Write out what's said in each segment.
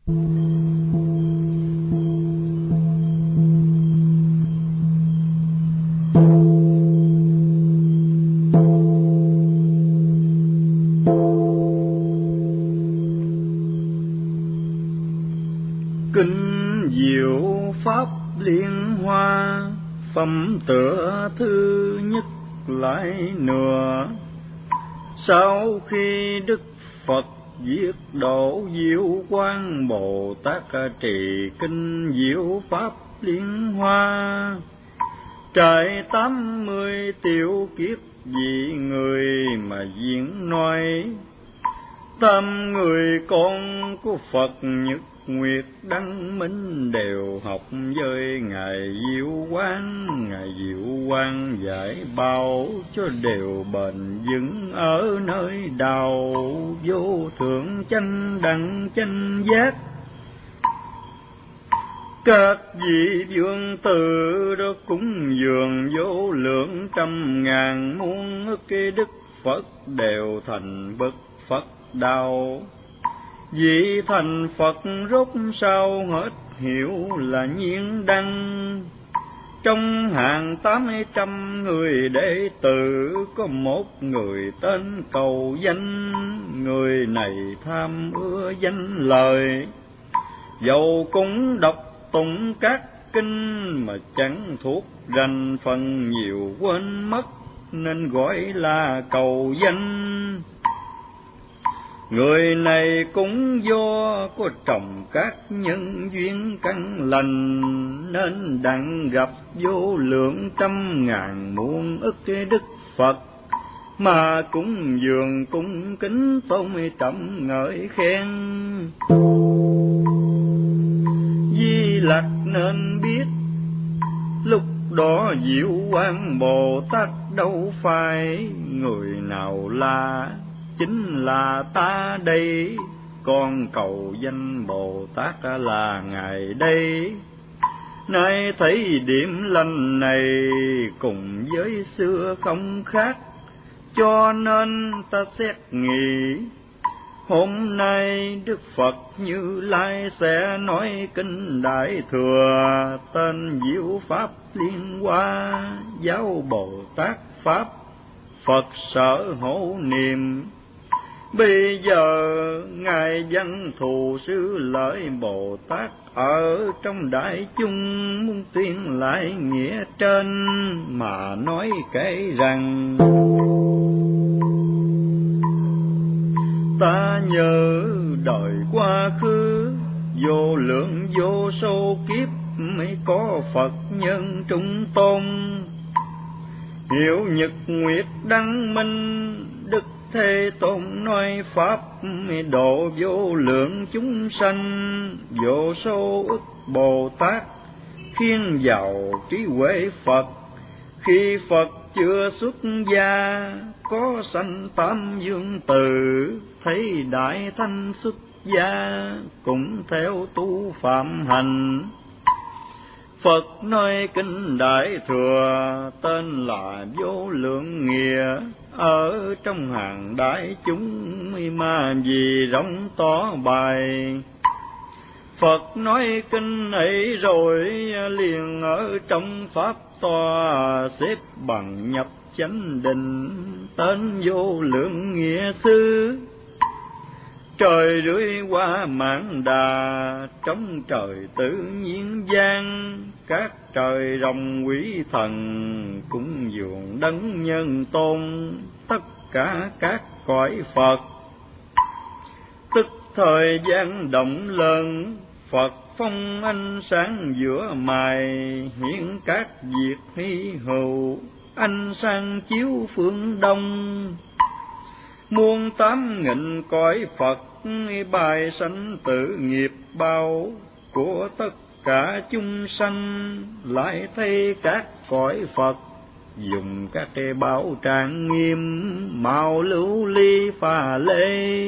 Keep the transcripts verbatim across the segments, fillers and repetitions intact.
Kinh diệu pháp liên hoa, phẩm tựa thứ nhất lại nữa. Sau khi Đức Phật diệt độ Diệu Quang Bồ Tát trì kinh diệu pháp liên hoa, trải tám mươi tiểu kiếp vì người mà diễn nói. Tam người con của Phật Nhật Nguyệt Đăng Minh đều học với Ngài Diệu Quang. Ngài Diệu Quang dạy bảo cho đều bền vững ở nơi đầu vô thượng chánh đẳng chánh giác. Các vị vương tử đó cúng dường vô lượng trăm ngàn muôn ức cái Đức Phật đều thành bậc Phật đạo. Vị thành Phật rốt sao hết hiểu là nhiên đăng. Trong hàng tám trăm người đệ tử có một người tên Cầu Danh. Người này tham ưa danh lời, dầu cũng đọc tụng các kinh mà chẳng thuộc rành phần nhiều quên mất, nên gọi là Cầu Danh. Người này cũng do có trồng các nhân duyên căn lành, nên đặng gặp vô lượng trăm ngàn muôn ức Đức Phật, mà cũng dường cung kính tôn trọng ngợi khen. Di Lặc nên biết, lúc đó Diệu Quang Bồ Tát đâu phải người nào là, chính là ta đây. Con Cầu Danh Bồ Tát là Ngài đây. Nay thấy điểm lành này cùng với xưa không khác, cho nên ta xét nghĩ hôm nay Đức Phật Như Lai sẽ nói kinh Đại Thừa, tên diệu pháp liên hoa, giáo Bồ Tát pháp Phật sở hộ niệm. Bây giờ Ngài Văn Thù Sư Lợi Bồ Tát ở trong đại chúng muốn tuyên lại nghĩa trên, mà nói kể rằng ta nhớ đời quá khứ vô lượng vô số kiếp mới có Phật nhân trung tôn. Hiệu Nhật Nguyệt Đăng Minh Đức Thế Tôn nói pháp độ vô lượng chúng sanh, vô số ức Bồ Tát khiến giàu trí huệ Phật. Khi Phật chưa xuất gia, có sanh tam dương tử, thấy đại thanh xuất gia, cũng theo tu phạm hành. Phật nói kinh Đại Thừa, tên là vô lượng nghĩa, ở trong hàng đại chúng mà vì rộng tỏ bài. Phật nói kinh ấy rồi liền ở trong pháp tòa, xếp bằng nhập chánh định, tên vô lượng nghĩa sư. Trời rưới qua mãn đà, trong trời tự nhiên gian, các trời rồng quỷ thần cũng dường đấng nhân tôn. Tất cả các cõi Phật tức thời gian động lớn, Phật phong ánh sáng giữa mày, hiện các việc hy hữu, ánh sáng chiếu phương đông. Muôn tám nghìn cõi Phật bài sanh tự nghiệp bao, của tất cả chúng sanh lại thấy các cõi Phật dùng các cái bảo trang nghiêm, màu lưu ly pha lê.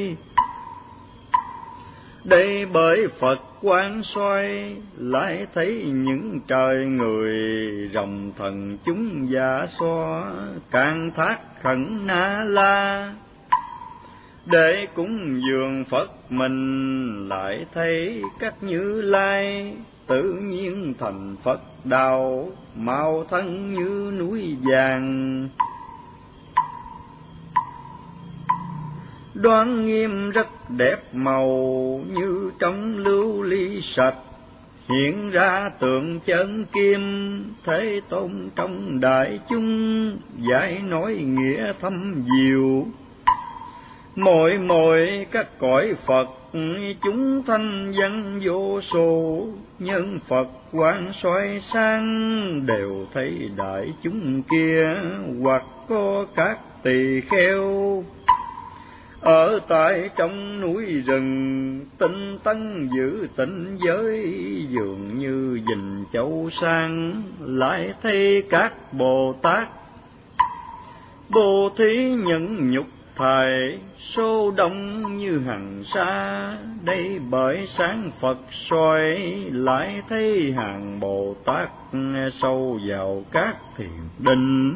Đây bởi Phật quán soi, lại thấy những trời người rồng thần chúng giả xoa, càng thác khẩn na la. để cúng dường Phật mình, lại thấy các Như Lai tự nhiên thành Phật đạo, màu thân như núi vàng. Đoan nghiêm rất đẹp màu như trong lưu ly sạch, hiện ra tượng chân kim Thế Tôn trong đại chúng, giải nói nghĩa thâm diệu. Mỗi mỗi các cõi Phật chúng thanh văn vô số, nhân Phật quang soi sáng đều thấy đại chúng kia, hoặc có các tỳ kheo ở tại trong núi rừng, tinh tấn giữ tịnh giới, dường như dình châu sang. Lại thấy các Bồ Tát Bồ Thí nhẫn nhục thầy, số đông như hằng sa, đây bởi sáng Phật soi. Lại thấy hàng Bồ Tát sâu vào các thiền định,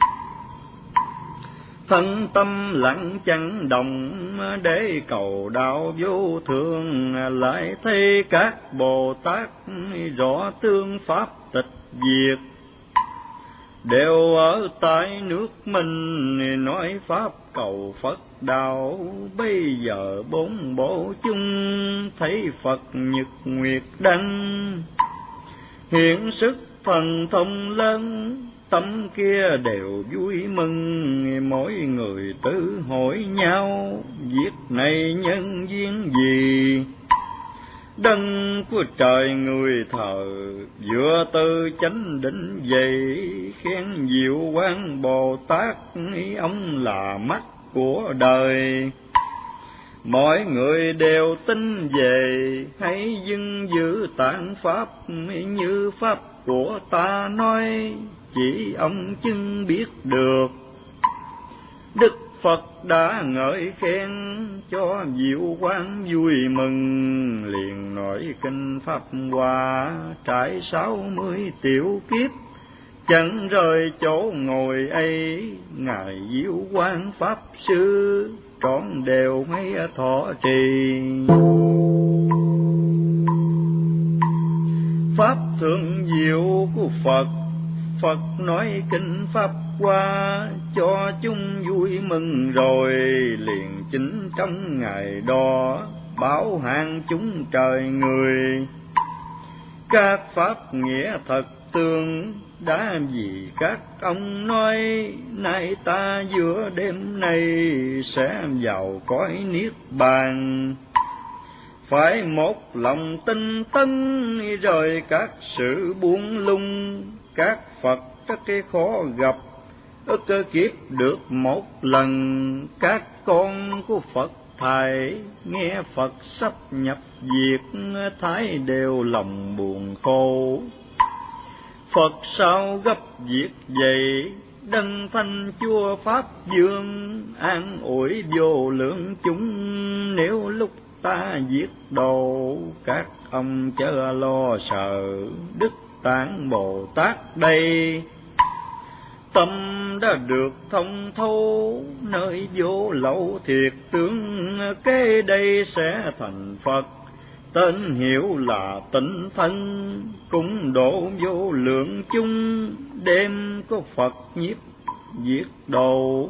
thân tâm lặng chẳng động để cầu đạo vô thượng. Lại thấy các Bồ Tát rõ tương pháp tịch diệt, đều ở tại nước mình nói pháp cầu Phật đạo. Bây giờ bốn bộ chung thấy Phật nhật nguyệt đăng, hiện sức thần thông lớn, tâm kia đều vui mừng. Mỗi người tự hỏi nhau, việc này nhân duyên gì? Đấng của trời người thờ, vừa từ chánh định dậy, khen diệu quang Bồ Tát, ông là mắt của đời. Mọi người đều tin về, hãy dưng giữ tạng pháp như pháp của ta nói, chỉ ông chứng biết được. Đức Phật đã ngợi khen cho diệu quang vui mừng, liền nói kinh Pháp Hoa trải sáu mươi tiểu kiếp, chẳng rời chỗ ngồi ấy. Ngài diệu quang Pháp Sư trọn đều mấy thọ trì, pháp thượng diệu của Phật. Phật nói kinh Pháp Hoa cho chúng vui mừng rồi, liền chính trong ngày đó bảo hàng chúng trời người. Các pháp nghĩa thật tương đã vì các ông nói, nay ta giữa đêm nay sẽ vào cõi niết bàn. Phải một lòng tinh tấn rời các sự buông lung, các Phật các cái khó gặp, ức kiếp được một lần. Các con của Phật thầy nghe Phật sắp nhập diệt, thái đều lòng buồn khổ. Phật sao gấp việc vậy, đấng thanh chúa Pháp Dương an ủi vô lượng chúng. Nếu lúc ta giết đồ, các ông chớ lo sợ, Đức Tạng Bồ Tát đây tâm đã được thông thấu, nơi vô lậu thiệt tướng kế đây sẽ thành Phật. Tên hiệu là Tịnh Thân, cũng độ vô lượng chung, đêm có Phật nhiếp diệt độ.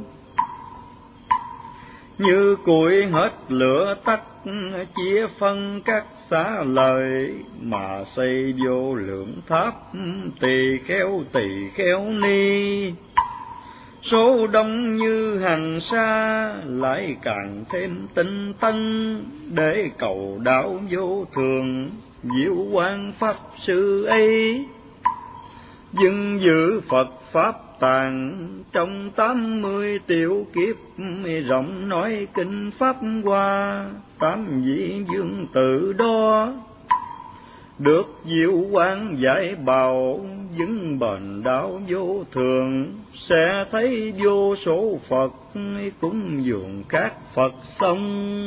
Như củi hết lửa tắt, chia phân các xá lợi, mà xây vô lượng tháp, tỳ kheo tỳ kheo ni. Số đông như hằng sa, lại càng thêm tinh tấn, để cầu đạo vô thường, diệu quang Pháp Sư ấy. Dưng giữ Phật Pháp tạng, trong tám mươi tiểu kiếp, rộng nói kinh Pháp Hoa, tám vị dương tự đó. Được diệu quang giải bào, vững bền đạo vô thường, sẽ thấy vô số Phật, cúng dường các Phật xong.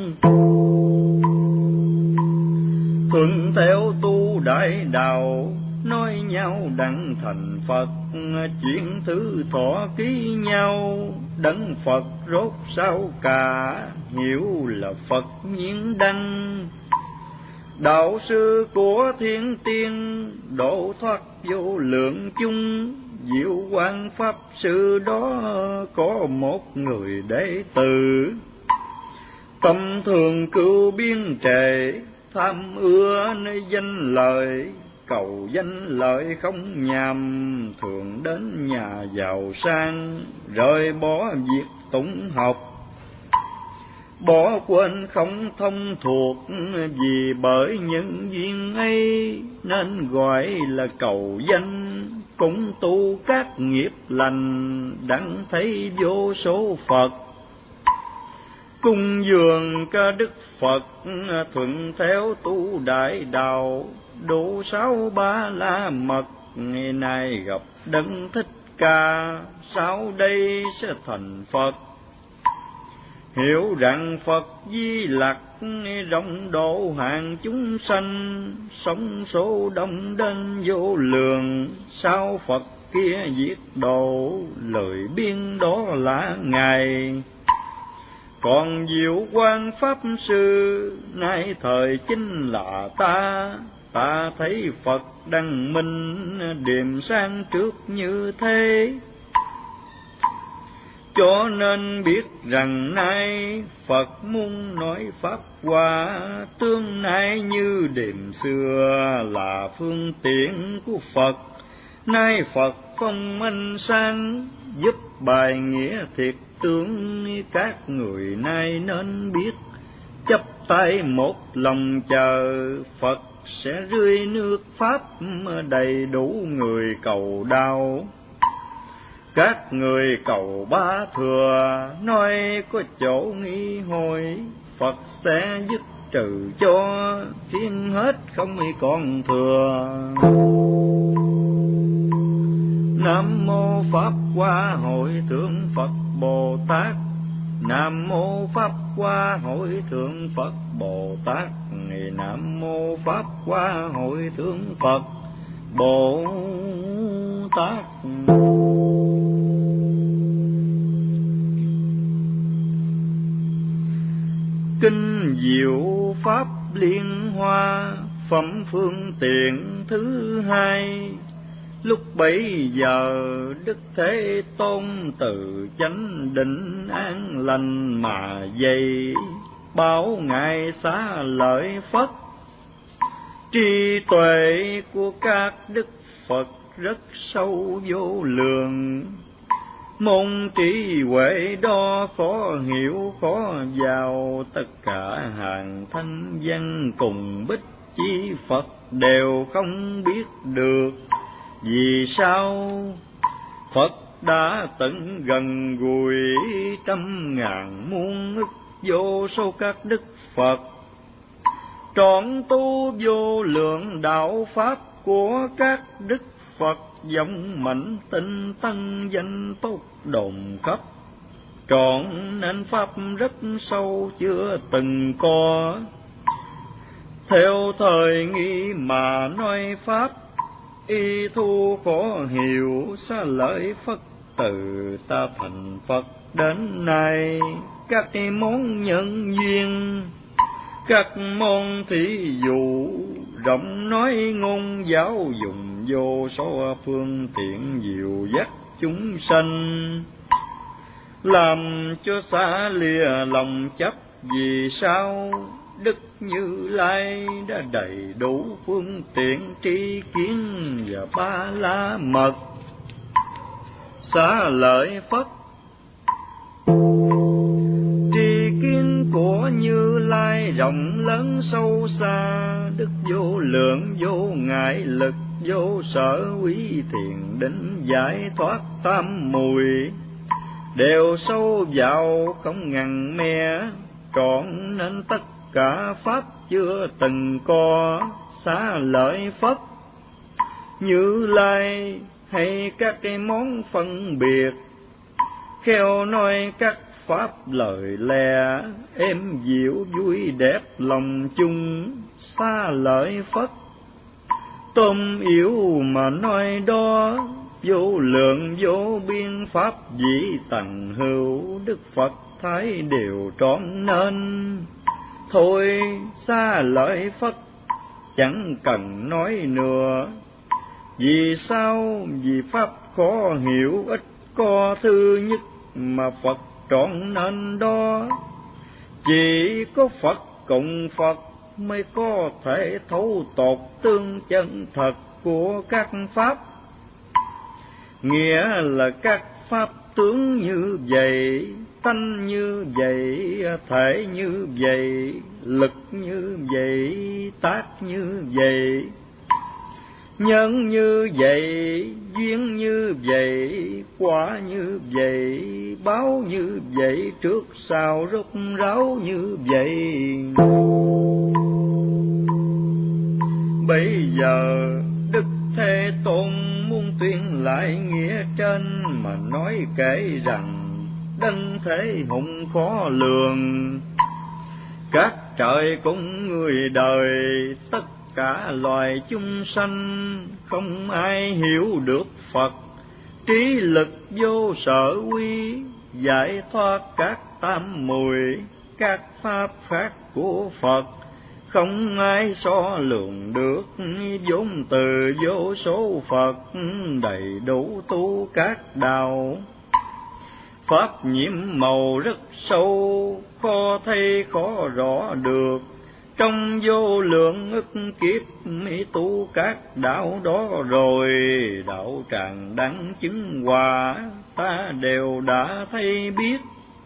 Thuận theo tu đại đạo, nói nhau đặng thành Phật, chuyện thứ thọ ký nhau. Đấng Phật rốt sao cả, hiểu là Phật nhiên đăng. Đạo sư của thiên tiên, độ thoát vô lượng chung. Diệu Quang Pháp Sư đó có một người đệ tử, tâm thường cưu biên trệ, tham ưa nơi danh lợi, cầu danh lợi không nhàm, thường đến nhà giàu sang, rời bỏ việc tụng học, bỏ quên không thông thuộc. Vì bởi những duyên ấy nên gọi là cầu danh, cũng tu các nghiệp lành, đặng thấy vô số Phật. Cung dường ca Đức Phật, thuận theo tu đại đạo, đủ sáu ba la mật. Ngày nay gặp Đấng Thích Ca, sau đây sẽ thành Phật. Hiểu rằng Phật Di Lặc, rộng độ hàng chúng sanh, sống số đông đến vô lượng. Sao Phật kia giết độ, lời biên đó là Ngài. Còn Diệu Quang Pháp Sư, nay thời chính là ta. Ta thấy Phật đăng minh, điềm sang trước như thế. Cho nên biết rằng nay Phật muốn nói Pháp Hoa, tương nay như đêm xưa là phương tiện của Phật. Nay Phật phong minh sang, giúp bài nghĩa thiệt tướng. Các người nay nên biết, chắp tay một lòng chờ. Phật sẽ rưới nước Pháp, đầy đủ người cầu đạo. Các người cầu ba thừa, nói có chỗ nghi hồi. Phật sẽ dứt trừ cho, khiến hết không còn thừa. Nam mô Pháp Hoa Hội Thượng Phật Bồ Tát. Nam mô Pháp Hoa Hội Thượng Phật Bồ Tát. Nam mô Pháp Hoa Hội Thượng Phật Bồ Tát. Kinh Diệu Pháp Liên Hoa, phẩm phương tiện thứ hai. Lúc bấy giờ Đức Thế Tôn từ chánh định an lành mà dậy, bảo Ngài xá lợi Phất. Trí tuệ của các Đức Phật rất sâu vô lượng, môn trí huệ đó khó hiểu khó vào. Tất cả hàng thanh văn cùng bích chi Phật đều không biết được. Vì sao? Phật đã tận gần gũi trăm ngàn muôn ức vô số các Đức Phật, trọn tu vô lượng đạo Pháp của các Đức Phật. Dòng mạnh tinh tân danh tốt đồn khắp, trọn nên Pháp rất sâu chưa từng có. Theo thời nghi mà nói Pháp, y thu khó hiểu. Xá lợi Phất từ ta thành Phật đến nay, các món nhân duyên, các môn thí dụ, rộng nói ngôn giáo dùng vô số phương tiện dìu dắt chúng sanh, làm cho xa lìa lòng chấp. Vì sao? Đức Như Lai đã đầy đủ phương tiện tri kiến và ba la mật. Xá lợi Phất, tri kiến của Như Lai rộng lớn sâu xa, đức vô lượng vô ngại lực, vô sở quý thiền định giải thoát tam mùi, đều sâu vào không ngần me, trọn nên tất cả pháp chưa từng có. Xá lợi Phất, Như Lai hay các cái món phân biệt, khéo nói các pháp lời lẽ, êm dịu vui đẹp lòng chung. Xá lợi Phất, tôm yếu mà nói đó, vô lượng vô biên pháp dĩ tầng hữu. Đức Phật thái đều trọn nên. Thôi xa lợi Phật chẳng cần nói nữa, vì sao? Vì pháp khó hiểu, ít có thứ nhất mà Phật trọn nên đó. Chỉ có Phật cùng Phật mới có thể thấu tột tương chân thật của các pháp. Nghĩa là các pháp tướng như vậy, tánh như vậy, thể như vậy, lực như vậy, tác như vậy, nhân như vậy, duyên như vậy, quả như vậy, báo như vậy, trước sau rốt ráo như vậy. Bây giờ Đức Thế Tôn muốn tuyên lại nghĩa trên, mà nói kể rằng đấng thế hùng khó lường. Các trời cũng người đời, tất cả loài chúng sanh, không ai hiểu được Phật. Trí lực vô sở quy, giải thoát các tam muội, các pháp khác của Phật. Không ai so lường được, vốn từ vô số Phật, đầy đủ tu các đạo. Pháp nhiễm màu rất sâu, khó thấy khó rõ được. Trong vô lượng ức kiếp mới tu các đạo đó rồi, đạo tràng đắng chứng quả ta đều đã thấy biết.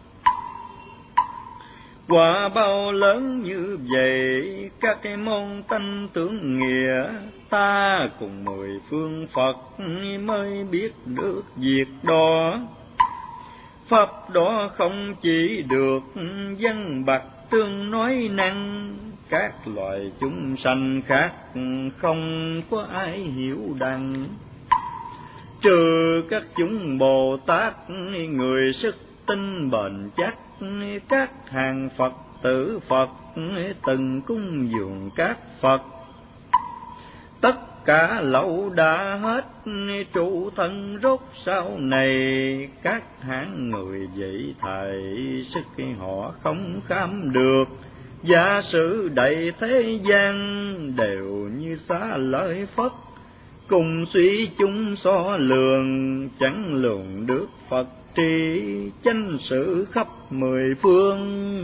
Quả bao lớn như vậy, các cái môn tánh tướng nghĩa, ta cùng mười phương Phật mới biết được việc đó. Pháp đó không chỉ được dân bạc tương nói năng, các loài chúng sanh khác không có ai hiểu đặng. Trừ các chúng Bồ Tát, người sức tinh bền chắc, các hàng Phật tử Phật từng cúng dường các Phật. Tất cả lậu đã hết, trụ thân rốt sau này, các hạng người vậy thầy sức họ không kham được. Giả sử đầy thế gian đều như xá lợi Phất, cùng suy chúng so lường, chẳng lường được Phật tri chánh sự khắp mười phương.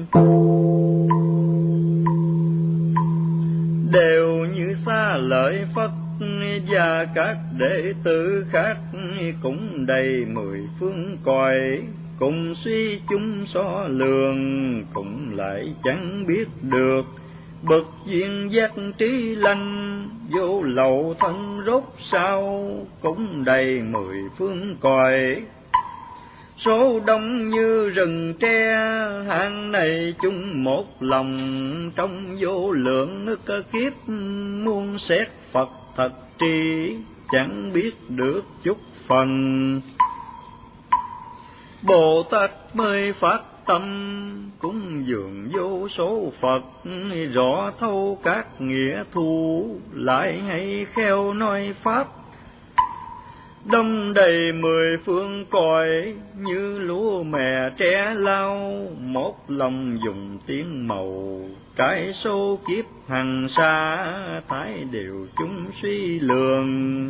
Đều như xá lợi Phất và các đệ tử khác, cũng đầy mười phương cõi, cùng suy chúng so lường, cũng lại chẳng biết được. Bậc duyên giác trí lành, vô lậu thân rốt sao, cũng đầy mười phương cõi. Số đông như rừng tre, hạng này chung một lòng, trong vô lượng ức kiếp muôn xét Phật thật tri, chẳng biết được chút phần. Bồ Tát mới phát tâm, cũng dường vô số Phật, rõ thấu các nghĩa thu, lại hay khéo nói Pháp. Đông đầy mười phương cõi, như lúa mè tre lau, một lòng dùng tiếng màu, trái số kiếp hằng xa, thái đều chúng suy lường.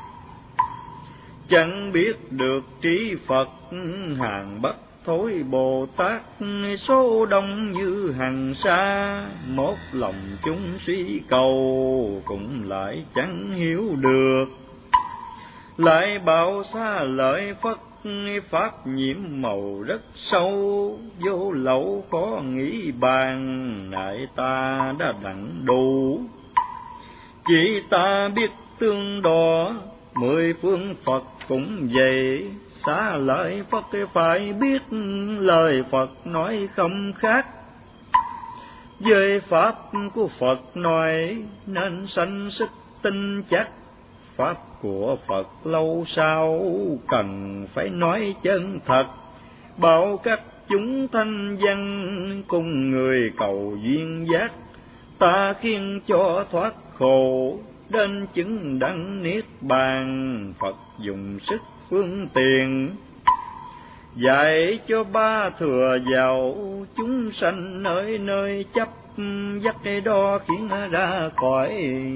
Chẳng biết được trí Phật, hàng bất thối Bồ Tát, số đông như hằng xa, một lòng chúng suy cầu, cũng lại chẳng hiểu được. Lại bảo xá lợi Phất, pháp nhiễm màu rất sâu, vô lậu khó nghĩ bàn, nại ta đã đặng đủ. Chỉ ta biết tương đo, mười phương Phật cũng vậy, xá lợi Phất phải biết lời Phật nói không khác. Với pháp của Phật nói, nên sanh sức tin chắc. Pháp của Phật lâu sau, cần phải nói chân thật, bảo các chúng thanh văn, cùng người cầu duyên giác. Ta khiến cho thoát khổ, đến chứng đẳng niết bàn, Phật dùng sức phương tiện. dạy cho ba thừa giàu chúng sanh nơi nơi chấp dắt đo khiến ra khỏi.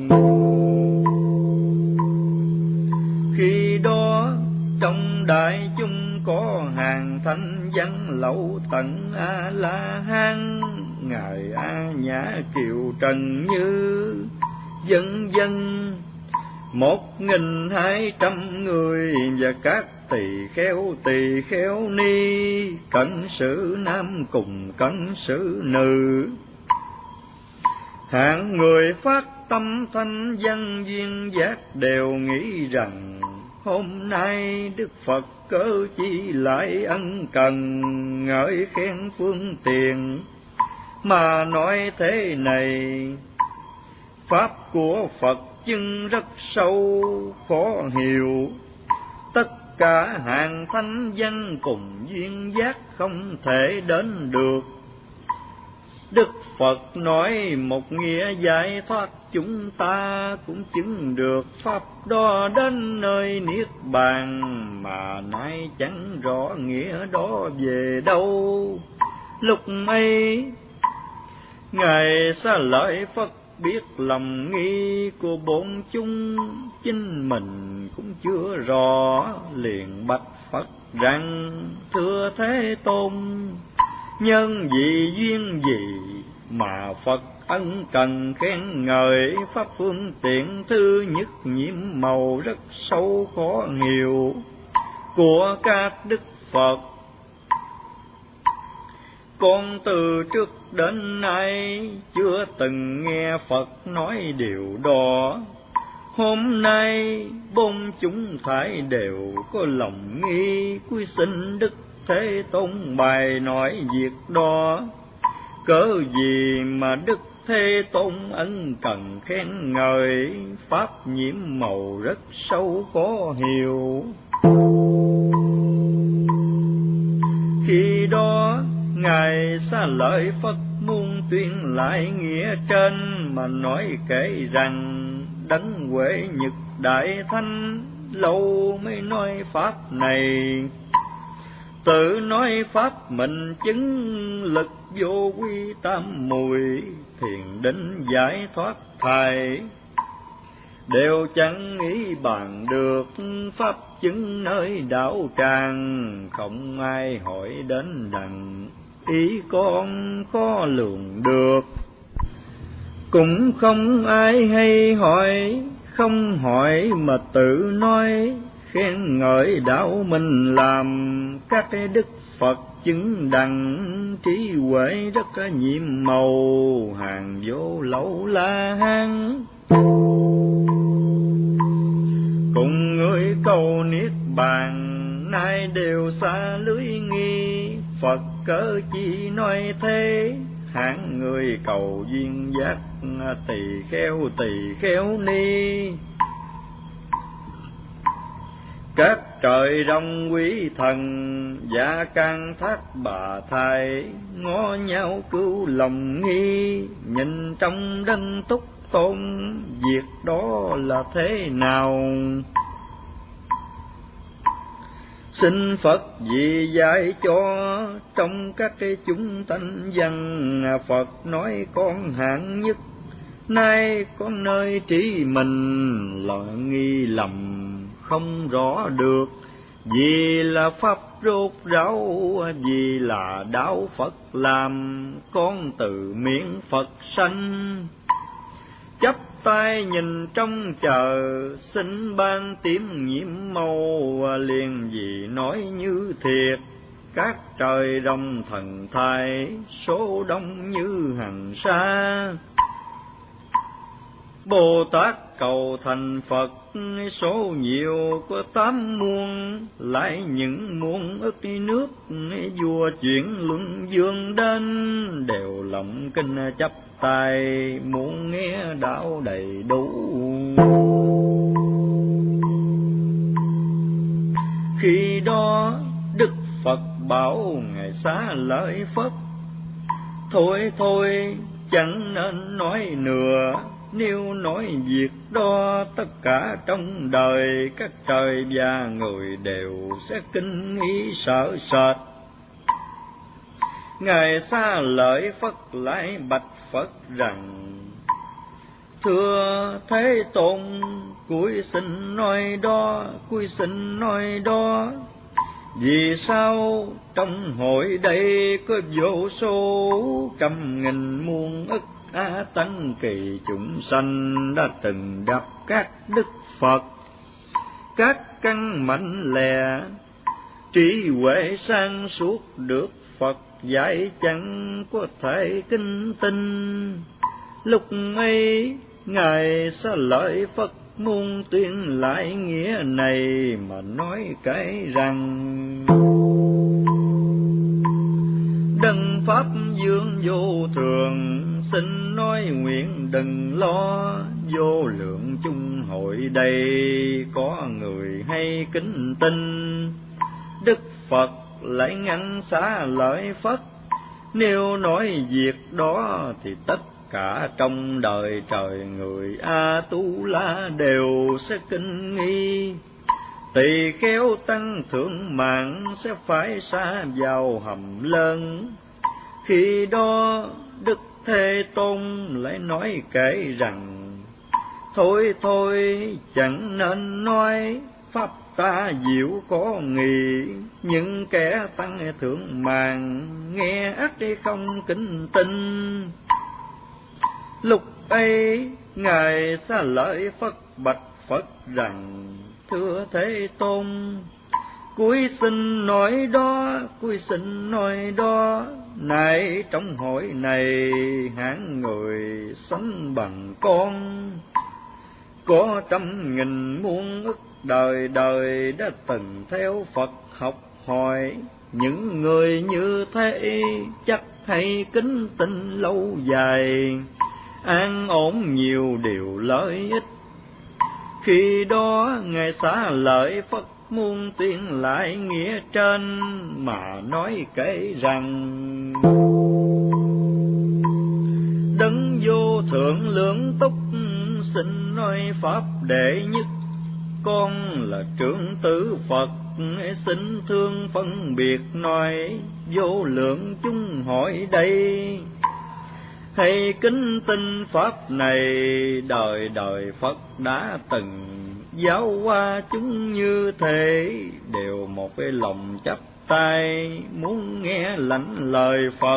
Khi đó trong đại chúng có hàng thanh văn lậu tận A La Hán, ngài A Nhã Kiều Trần Như vân vân một nghìn hai trăm người, và các tỳ kheo tỳ kheo ni, cận sử nam cùng cận sử nữ. Hạng người phát tâm thanh văn duyên giác đều nghĩ rằng hôm nay Đức Phật cớ chi lại ân cần ngợi khen phương tiện mà nói thế này. Pháp của Phật chứng rất sâu khó hiểu, tất cả hàng thanh văn cùng duyên giác không thể đến được. Đức Phật nói một nghĩa giải thoát, chúng ta cũng chứng được pháp đó đến nơi niết bàn, mà nay chẳng rõ nghĩa đó về đâu. Lúc ấy ngài Xá Lợi Phất biết lòng nghi của bổn chúng, chính mình cũng chưa rõ, liền bạch Phật rằng: thưa Thế Tôn, nhân vì duyên gì mà Phật ân cần khen ngợi pháp phương tiện thứ nhất nhiễm màu rất sâu khó hiểu của các đức Phật? Con từ trước đến nay chưa từng nghe Phật nói điều đó. Hôm nay bốn chúng thải đều có lòng nghi, quy xin Đức Thế Tôn bày nói việc đó. Cớ gì mà Đức Thế Tôn ân cần khen ngợi pháp nhiễm màu rất sâu khó hiểu? Khi đó ngài Xá Lợi Phất muốn tuyên lại nghĩa trên, mà nói kể rằng đấng Huệ Nhật Đại Thánh lâu mới nói pháp này. Tự nói pháp mình chứng lực vô quy tam mùi, thiền định giải thoát thai đều chẳng nghĩ bàn được. Pháp chứng nơi đạo tràng không ai hỏi đến đặng, ý con khó lường được. Cũng không ai hay hỏi, không hỏi mà tự nói, khen ngợi đạo mình làm các cái đức Phật chứng đẳng, trí huệ rất nhiệm màu hàng vô lậu La Hán. Cùng người cầu niết bàn nay đều xa lưới nghi, Phật cớ chi nói thế? Hạng người cầu duyên giác tỳ kheo tỳ kheo ni, các trời rong quý thần và can thác bà thai, ngó nhau cứu lòng nghi, nhìn trong đấng túc tôn, việc đó là thế nào? Xin Phật vì dạy cho trong các cái chúng tánh văn, Phật nói con hạng nhất, nay con nơi trí mình là nghi lầm không rõ được. Vì là pháp rốt ráo, vì là đạo Phật làm, con từ miệng Phật sanh. Chắp tay nhìn trong chờ, xin ban tím nhiễm màu, liền vì nói như thiệt. Các trời rồng thần thai, số đông như hằng sa. Bồ Tát cầu thành Phật, số nhiều có tám muôn, lại những muôn ức nước, vua chuyển luân dương đến, đều lòng kinh chấp tay, muốn nghe đạo đầy đủ. Khi đó Đức Phật bảo ngài Xá Lợi Phất: thôi thôi chẳng nên nói nữa, Nếu nói việc đó, tất cả trong đời các trời và người đều sẽ kinh nghi sợ sệt. Ngài Xá Lợi Phất lại bạch Phật rằng: Thưa Thế Tôn, cúi xin nói đó, cúi xin nói đó. Vì sao trong hội đây có vô số trăm nghìn muôn ức A Tăng kỳ chúng sanh đã từng gặp các đức Phật, các căn mạnh lẻ, trí huệ sang suốt được Phật dạy chẳng có thể kinh tinh. Lúc ấy Ngài Xá Lợi Phất muốn tuyên lại nghĩa này mà nói kể rằng: Đấng Pháp Dương vô thường, xin nói nguyện đừng lo. Vô lượng chung hội đây có người hay kính tin. Đức Phật lại ngăn Xá Lợi Phất, nếu nói việc đó thì tất cả trong đời trời người A Tu La đều sẽ kinh nghi. Tỳ kheo tăng thượng mạng sẽ phải sa vào hầm lớn. Khi đó Đức Thế Tôn lại nói kể rằng: Thôi thôi chẳng nên nói, pháp ta diệu có nghị. Những kẻ tăng thượng mạng nghe ắt không kính tin. Lúc ấy Ngài Xá Lợi Phất bạch Phật rằng: Thưa Thế Tôn, cúi xin nói đó, cúi xin nói đó. Này trong hội này hạng người sống bằng con, có trăm nghìn muôn ức đời đời đã từng theo Phật học hỏi. Những người như thế chắc hay kính tin lâu dài, an ổn nhiều điều lợi ích. Khi đó Ngài Xá Lợi Phất muôn tuyên lại nghĩa trên mà nói kể rằng: Đấng vô thượng lượng túc, xin nói pháp đệ nhất. Con là trưởng tử Phật, xin thương phân biệt nói. Vô lượng chúng hỏi đây, hay kính tin pháp này. Đời đời Phật đã từng giáo hóa chúng như thế, đều một cái lòng chắp tay muốn nghe lãnh lời Phật.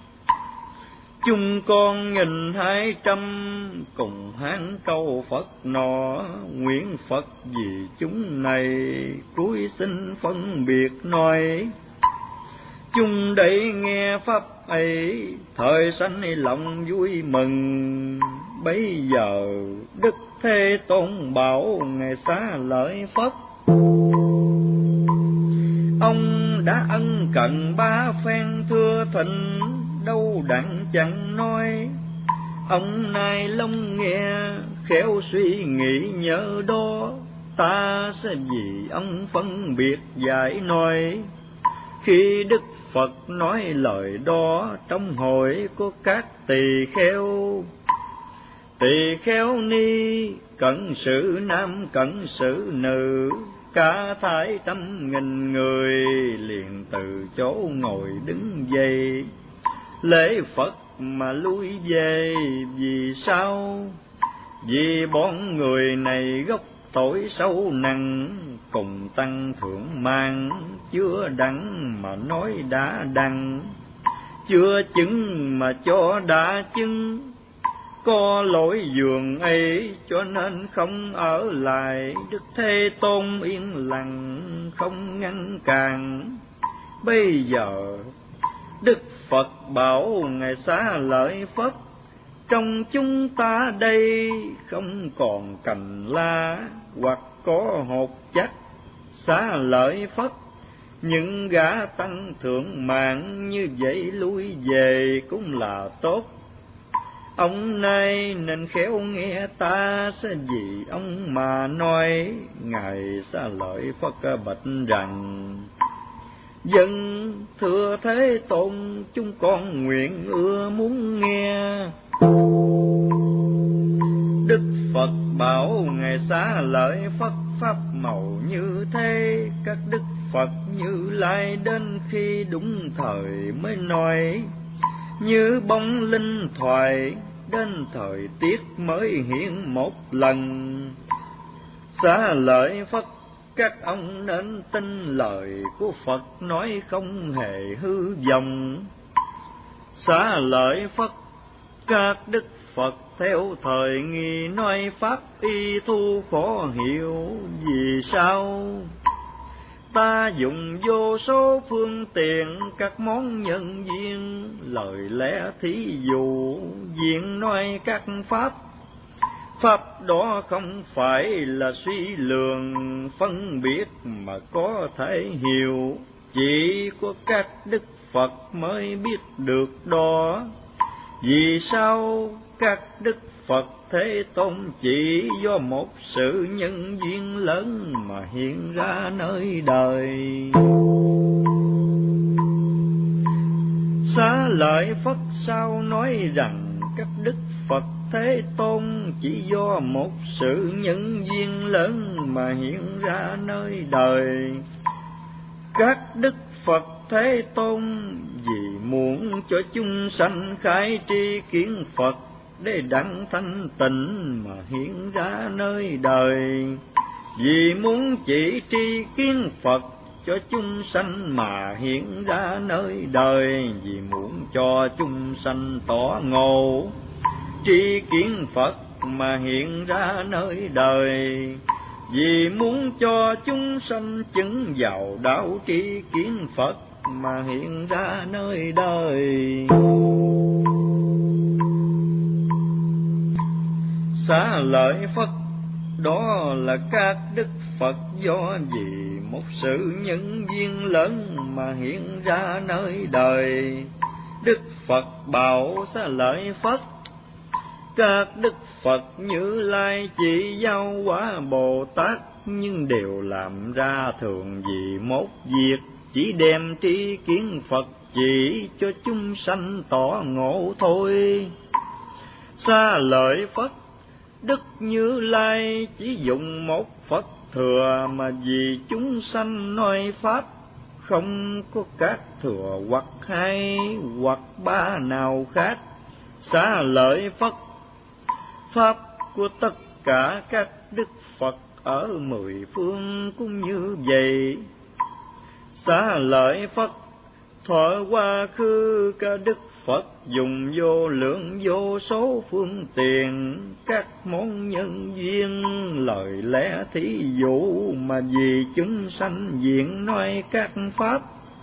Chúng con nghìn hai trăm cùng hát câu Phật nọ, nguyện Phật vì chúng này cúi xin phân biệt nói. Chúng đây nghe pháp ấy, thời sanh lòng vui mừng. Bấy giờ Đức Thế Tôn bảo Ngài Xá Lợi Phất: Ông đã ân cần ba phen thưa thịnh, đâu đặng chẳng nói. Ông nay lông nghe, khéo suy nghĩ nhớ đó. Ta sẽ vì ông phân biệt giải nói. Khi Đức Phật nói lời đó, trong hội có các tỳ kheo. Tỳ kheo ni cận sự nam cận sự nữ, cả thải trăm nghìn người liền từ chỗ ngồi đứng dậy, lễ Phật mà lui về. Vì sao? Vì bọn người này gốc tội sâu nặng, cùng tăng thượng mang chưa đặng mà nói đã đặng, chưa chứng mà cho đã chứng. Có lỗi giường ấy cho nên không ở lại. Đức Thế Tôn yên lặng không ngăn cản. Bây giờ Đức Phật bảo Ngài Xá Lợi Phất: Trong chúng ta đây không còn cành lá hoặc có hột chắc. Xá Lợi Phất, những gã tăng thượng mạng như vậy lui về cũng là tốt. Ông nay nên khéo nghe ta sẽ vì ông mà nói. Ngài Xá Lợi Phất bạch rằng: Dân thưa Thế Tôn, chúng con nguyện ưa muốn nghe. Phật bảo ngài xá lợi Phất pháp màu như thế, các đức Phật Như Lai đến khi đúng thời mới nói, như bóng linh thoại đến thời tiết mới hiện một lần. Xá lợi Phất, các ông nên tin lời của Phật nói không hề hư vọng. Xá lợi Phất, các đức Phật theo thời nghi nói pháp y thu khó hiểu, vì sao ta dùng vô số phương tiện các món nhân duyên, lời lẽ thí dụ diện nói các pháp. Pháp đó không phải là suy lường phân biệt mà có thể hiểu, chỉ có các đức Phật mới biết được đó. Vì sao các đức Phật Thế Tôn chỉ do một sự nhân duyên lớn mà hiện ra nơi đời? Xá lợi Phất sao nói rằng các đức Phật Thế Tôn chỉ do một sự nhân duyên lớn mà hiện ra nơi đời? Các đức Phật Thế Tôn vì muốn cho chúng sanh khai tri kiến Phật để đặng thanh tịnh mà hiện ra nơi đời. Vì muốn chỉ tri kiến Phật cho chúng sanh mà hiện ra nơi đời. Vì muốn cho chúng sanh tỏ ngộ tri kiến Phật mà hiện ra nơi đời. Vì muốn cho chúng sanh chứng vào đạo tri kiến Phật mà hiện ra nơi đời. Xá lợi Phất, đó là các đức Phật do vì một sự nhân duyên lớn mà hiện ra nơi đời. Đức Phật bảo Xá lợi Phất, các đức Phật Như Lai chỉ giáo hóa Bồ Tát, nhưng đều làm ra thường vì một việc, chỉ đem tri kiến Phật chỉ cho chúng sanh tỏ ngộ thôi. Xá lợi Phất, Đức Như Lai chỉ dùng một Phật thừa mà vì chúng sanh nói pháp, không có các thừa hoặc hai hoặc ba nào khác. Xá lợi Phất, pháp của tất cả các đức Phật ở mười phương cũng như vậy. Xá lợi Phất, thuở quá khứ các đức Phật dùng vô lượng vô số phương tiện các món nhân duyên, lời lẽ thí dụ mà vì chúng sanh diện nói các pháp.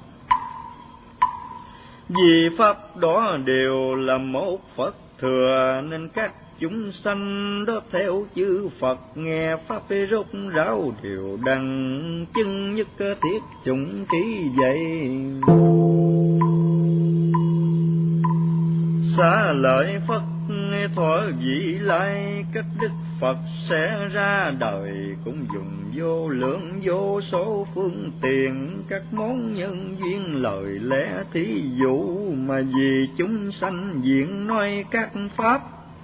Vì pháp đó đều là một Phật thừa, nên các chúng sanh đó theo chư Phật nghe pháp rốt ráo đều đặng chân nhất thiết chủng trí vậy. Xá lợi Phất, thuở vị lai các đức Phật sẽ ra đời, cũng dùng vô lượng vô số phương tiện các món nhân duyên, lời lẽ thí dụ mà vì chúng sanh diện nói các pháp.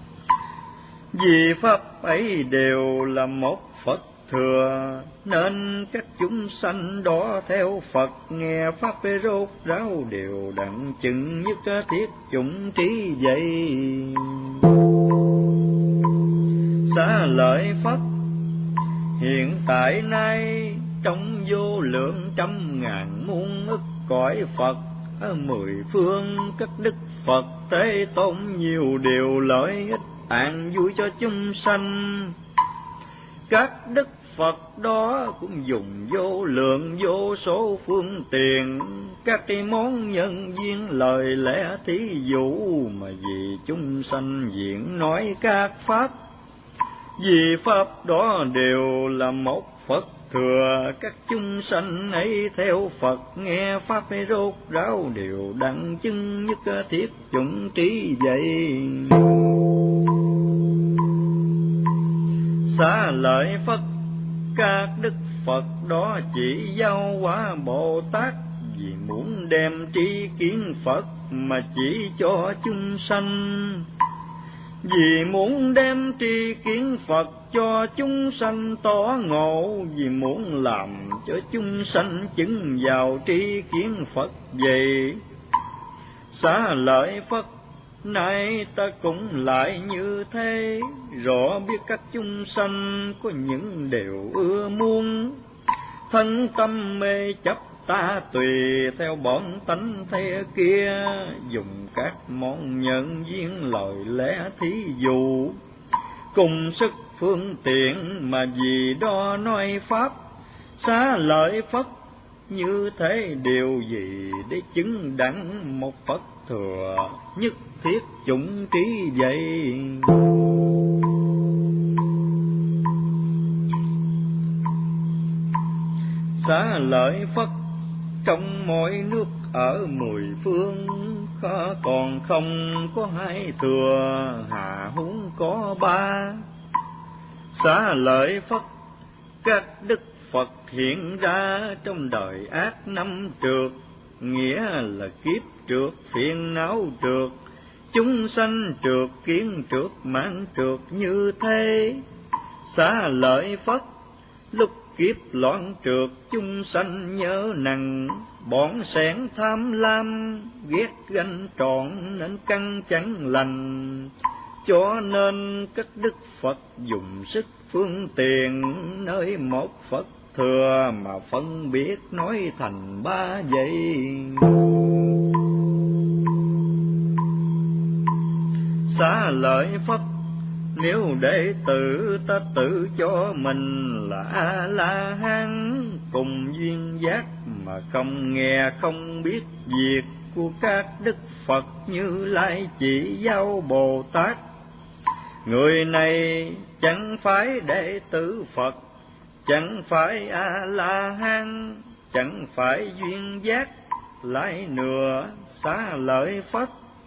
Vì pháp ấy đều là một Phật thừa, nên các chúng sanh đó theo Phật nghe pháp rốt ráo đều đặng chừng nhất thiết chủng trí vậy. Xá lợi Phất, hiện tại nay trong vô lượng trăm ngàn muôn ức cõi Phật ở mười phương, các đức Phật Thế Tôn nhiều điều lợi ích an vui cho chúng sanh. Các đức Phật đó cũng dùng vô lượng vô số phương tiện các cái món nhân duyên, lời lẽ thí dụ mà vì chúng sanh diện nói các pháp. Vì pháp đó đều là một Phật thừa, các chúng sanh ấy theo Phật nghe pháp rốt ráo đều đặng chứng nhất thiết chủng trí vậy. Xá lợi Phất, các đức Phật đó chỉ giáo hóa Bồ Tát, vì muốn đem tri kiến Phật mà chỉ cho chúng sanh. Vì muốn đem tri kiến Phật cho chúng sanh tỏ ngộ, vì muốn làm cho chúng sanh chứng vào tri kiến Phật vậy. Xá lợi Phất, nay ta cũng lại như thế, rõ biết các chúng sanh có những điều ưa muốn, thân tâm mê chấp ta tùy theo bọn tánh thế kia, dùng các món nhân duyên lời lẽ thí dụ, cùng sức phương tiện mà vì đó nói pháp. Xá lợi Phất, như thế điều gì để chứng đẳng một Phật thừa, nhất thiết chủng trí vậy. Xá lợi Phất, trong mọi nước ở mười phương, còn không có hai thừa, hà huống có ba. Xá lợi Phất, các đức Phật hiện ra trong đời ác năm trượt, nghĩa là kiếp trượt, phiền não trượt, chúng sanh trượt, kiến trượt, mạng trượt như thế. Xá lợi Phất, lúc kiếp loạn trượt, chúng sanh nhớ nặng, bọn sẻn tham lam, ghét ganh trọn nên căn chẳng lành. Cho nên các đức Phật dùng sức phương tiện, nơi một Phật thừa mà phân biệt nói thành ba vậy. Xá lợi Phất, nếu đệ tử ta tự cho mình là A La Hán, cùng duyên giác mà không nghe không biết việc của các đức Phật Như Lai Chỉ Giáo Bồ Tát, người này chẳng phải đệ tử Phật, chẳng phải A La Hán, chẳng phải duyên giác lại nữa. Xá lợi Phất,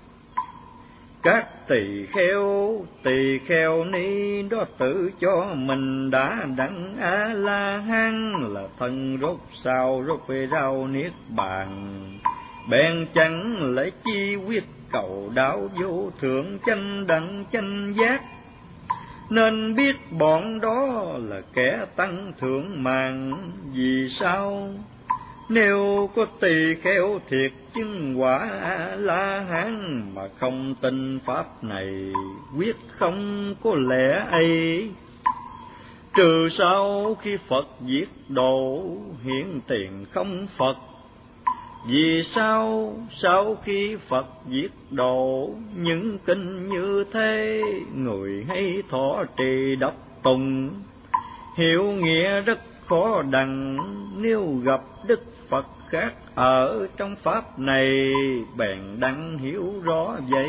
các tỳ kheo, tỳ kheo ni đó tự cho mình đã đặng A La Hán, là thân rốt sao rốt về rau niết bàn, bèn chẳng lấy chi quyết cầu đạo vô thượng chánh đẳng chánh giác. Nên biết bọn đó là kẻ tăng thượng mạng. Vì sao? Nếu có tỳ kheo thiệt chứng quả A La Hán mà không tin pháp này, quyết không có lẽ ấy. Trừ sau khi Phật diệt độ, hiện tiền không Phật. Vì sao? Sau khi Phật diệt độ, những kinh như thế người hay thọ trì đọc tùng, hiểu nghĩa rất khó đặng. Nếu gặp đức Phật khác ở trong pháp này, bèn đặng hiểu rõ vậy.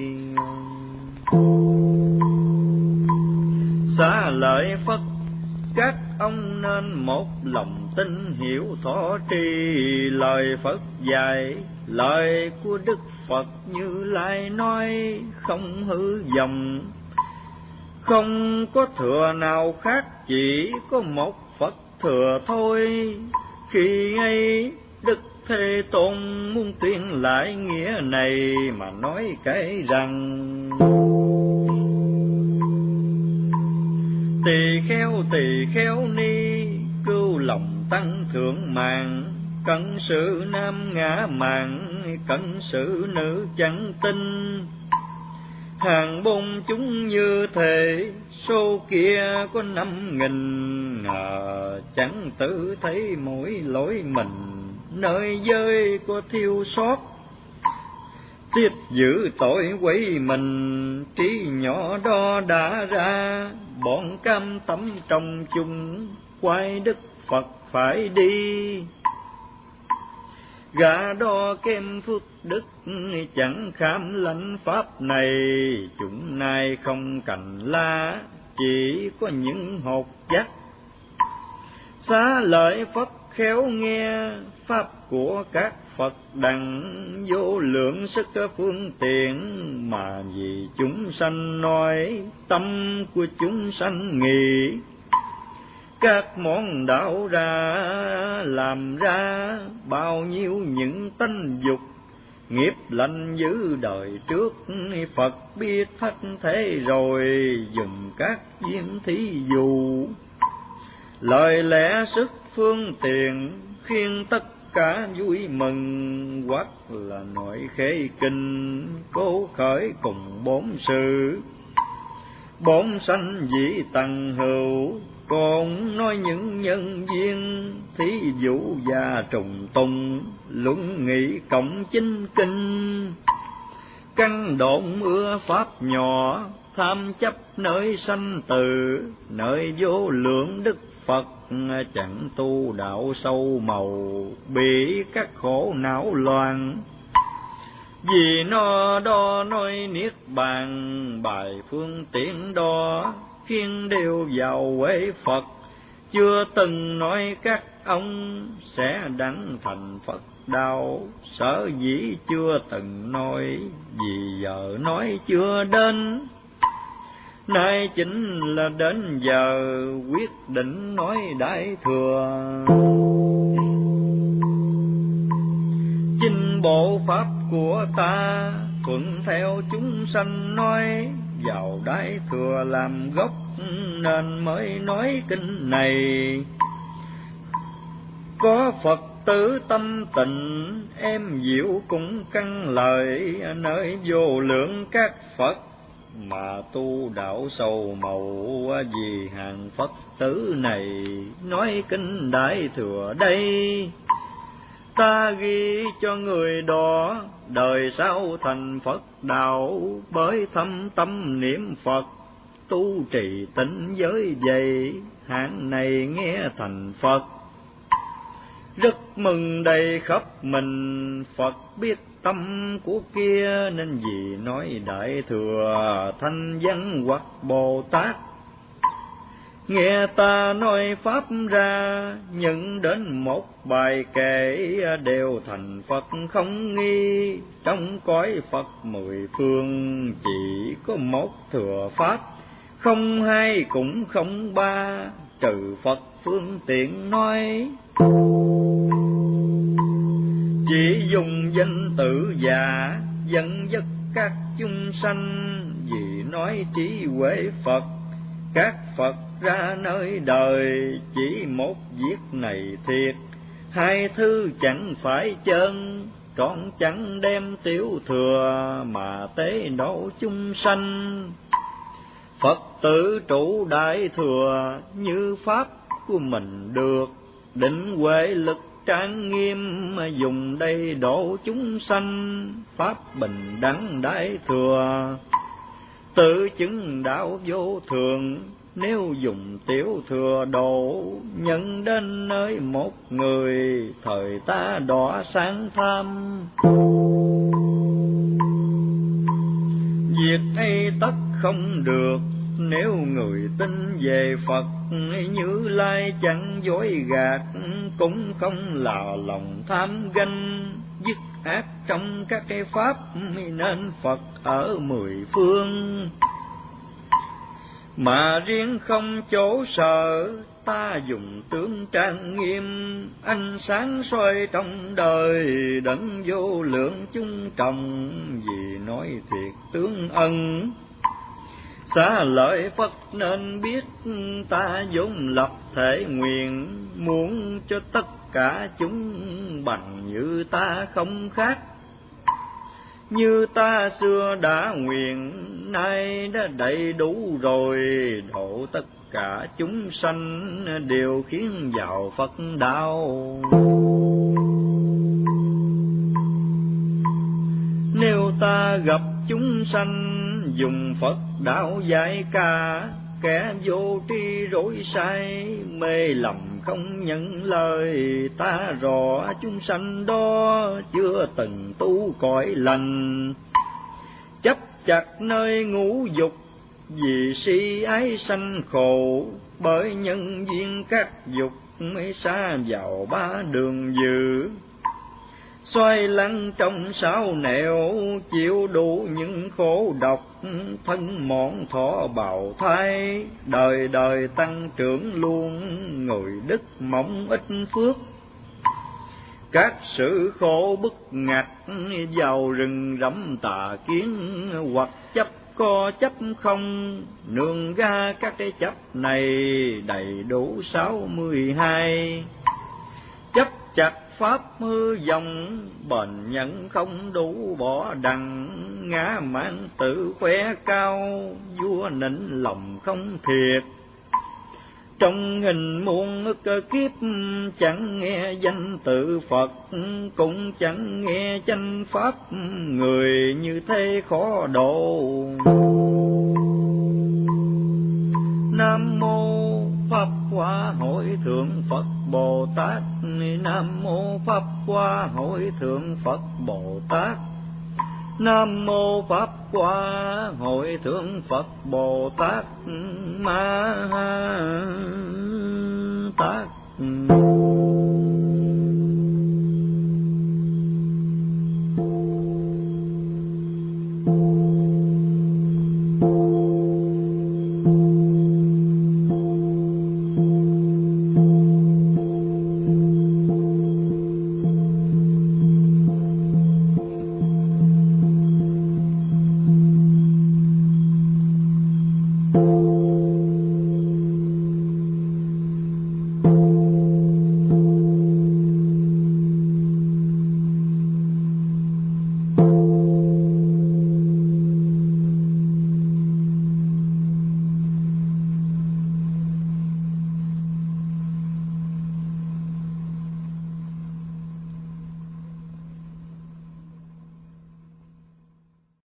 Xá lợi Phất, các ông nên một lòng tin hiểu thọ trì lời Phật dạy. Lời của Đức Phật Như Lai nói không hư vọng, không có thừa nào khác, chỉ có một Phật thừa thôi. Khi ấy Đức Thế Tôn muốn tuyên lại nghĩa này mà nói kể rằng: tỳ kheo tỳ kheo ni, cưu lòng tăng thượng mạng, cẩn sự nam ngã mạng, cẩn sự nữ chẳng tin. Hàng bôn chúng như thế, số kia có năm nghìn, à, chẳng tự thấy mỗi lỗi mình, nơi giới có thiêu sót. Tiếp giữ tội quấy mình, trí nhỏ đó đã ra, bọn cam tâm trong chung, quay Đức Phật phải đi. Gã đo kem phước đức, chẳng khám lãnh pháp này, chúng nay không cành lá, chỉ có những hột chắc. Xá lợi Phất khéo nghe, pháp của các Phật đặng, vô lượng sức phương tiện, mà vì chúng sanh nói, tâm của chúng sanh nghĩ. Các món đạo ra, làm ra bao nhiêu những tánh dục, nghiệp lành giữ đời trước, Phật biết thất thế rồi, dùng các viên thí dụ. Lời lẽ sức phương tiện, khiến tất cả vui mừng, hoặc là nội khế kinh, cố khởi cùng bốn sự. Bốn sanh dĩ tầng hữu, còn nói những nhân viên, thí dụ và trùng tùng, luận nghị cộng chính kinh. Căn độn ưa pháp nhỏ, tham chấp nơi sanh tử, nơi vô lượng đức Phật, chẳng tu đạo sâu màu, bị các khổ não loạn. Vì nó đo nói niết bàn, bài phương tiện đó, khiến đều vào quê Phật. Chưa từng nói các ông sẽ đặng thành Phật đạo, sở dĩ chưa từng nói, vì giờ nói chưa đến. Nay chính là đến giờ quyết định nói đại thừa. Chinh bộ pháp của ta, thuận theo chúng sanh nói, vào đại thừa làm gốc, nên mới nói kinh này. Có Phật tử tâm tình, em diệu cũng căn lời, nơi vô lượng các Phật, mà tu đạo sâu màu. Vì hàng Phật tử này, nói kinh đại thừa đây, ta ghi cho người đó, đời sau thành Phật đạo, bởi thâm tâm niệm Phật, tu trì tịnh giới vậy, hạng này nghe thành Phật. Rất mừng đầy khắp mình, Phật biết tâm của kia, nên vì nói đại thừa, thanh văn hoặc Bồ Tát. Nghe ta nói pháp ra, nhận đến một bài kể, đều thành Phật không nghi. Trong cõi Phật mười phương, chỉ có một thừa pháp, không hai cũng không ba, trừ Phật phương tiện nói. Chỉ dùng danh tự giả, dẫn dắt các chúng sanh, vì nói trí huệ Phật. Các Phật ra nơi đời, chỉ một việc này thiệt, hai thứ chẳng phải chân, trọn chẳng đem tiểu thừa, mà tế độ chúng sanh. Phật tử trụ đại thừa, như pháp của mình được, định huệ lực trang nghiêm, dùng đây độ chúng sanh, pháp bình đẳng đại thừa. Tự chứng đạo vô thường, nếu dùng tiểu thừa độ, nhận đến nơi một người, thời ta đọa sáng tham. Việc ấy tất không được, nếu người tin về Phật, Như Lai chẳng dối gạt, cũng không là lòng tham ganh, dứt ác trong các cái pháp, nên Phật ở mười phương. Mà riêng không chỗ sợ, ta dùng tướng trang nghiêm, ánh sáng soi trong đời, đấng vô lượng chúng trồng, vì nói thiệt tướng ân. Xá lợi Phật nên biết, ta vốn lập thể nguyện, muốn cho tất cả chúng bằng như ta không khác. Như ta xưa đã nguyện, nay đã đầy đủ rồi, độ tất cả chúng sanh, đều khiến vào Phật đạo. Nếu ta gặp chúng sanh, dùng Phật đạo dạy ca, kẻ vô tri rối sai, mê lầm không nhận lời, ta rõ chúng sanh đó chưa từng tu cõi lành. Chấp chặt nơi ngũ dục, vì si ái sanh khổ, bởi nhân duyên các dục mới xa vào ba đường dữ. Xoay lăn trong sáu nẻo, chịu đủ những khổ độc, thân mòn thọ bào thai, đời đời tăng trưởng luôn, người đức mỏng ít phước. các sự khổ bức ngặt vào rừng rậm tà kiến, hoặc chấp có chấp không, nương ra các cái chấp này đầy đủ sáu mươi hai. Chấp chặt pháp hư vọng, bền nhận không đủ bỏ đặng, ngã mạn tự khoe cao, vua nịnh lòng không thiệt. Trong hình muôn ức kiếp, chẳng nghe danh tự Phật, cũng chẳng nghe chánh pháp, người như thế khó độ. Nam mô Pháp Hoa Hội Thượng Phật Bồ Tát. Nam mô Pháp Hoa Hội Thượng Phật Bồ Tát. Nam mô Pháp Hoa Hội Thượng Phật Bồ Tát Ma Tát.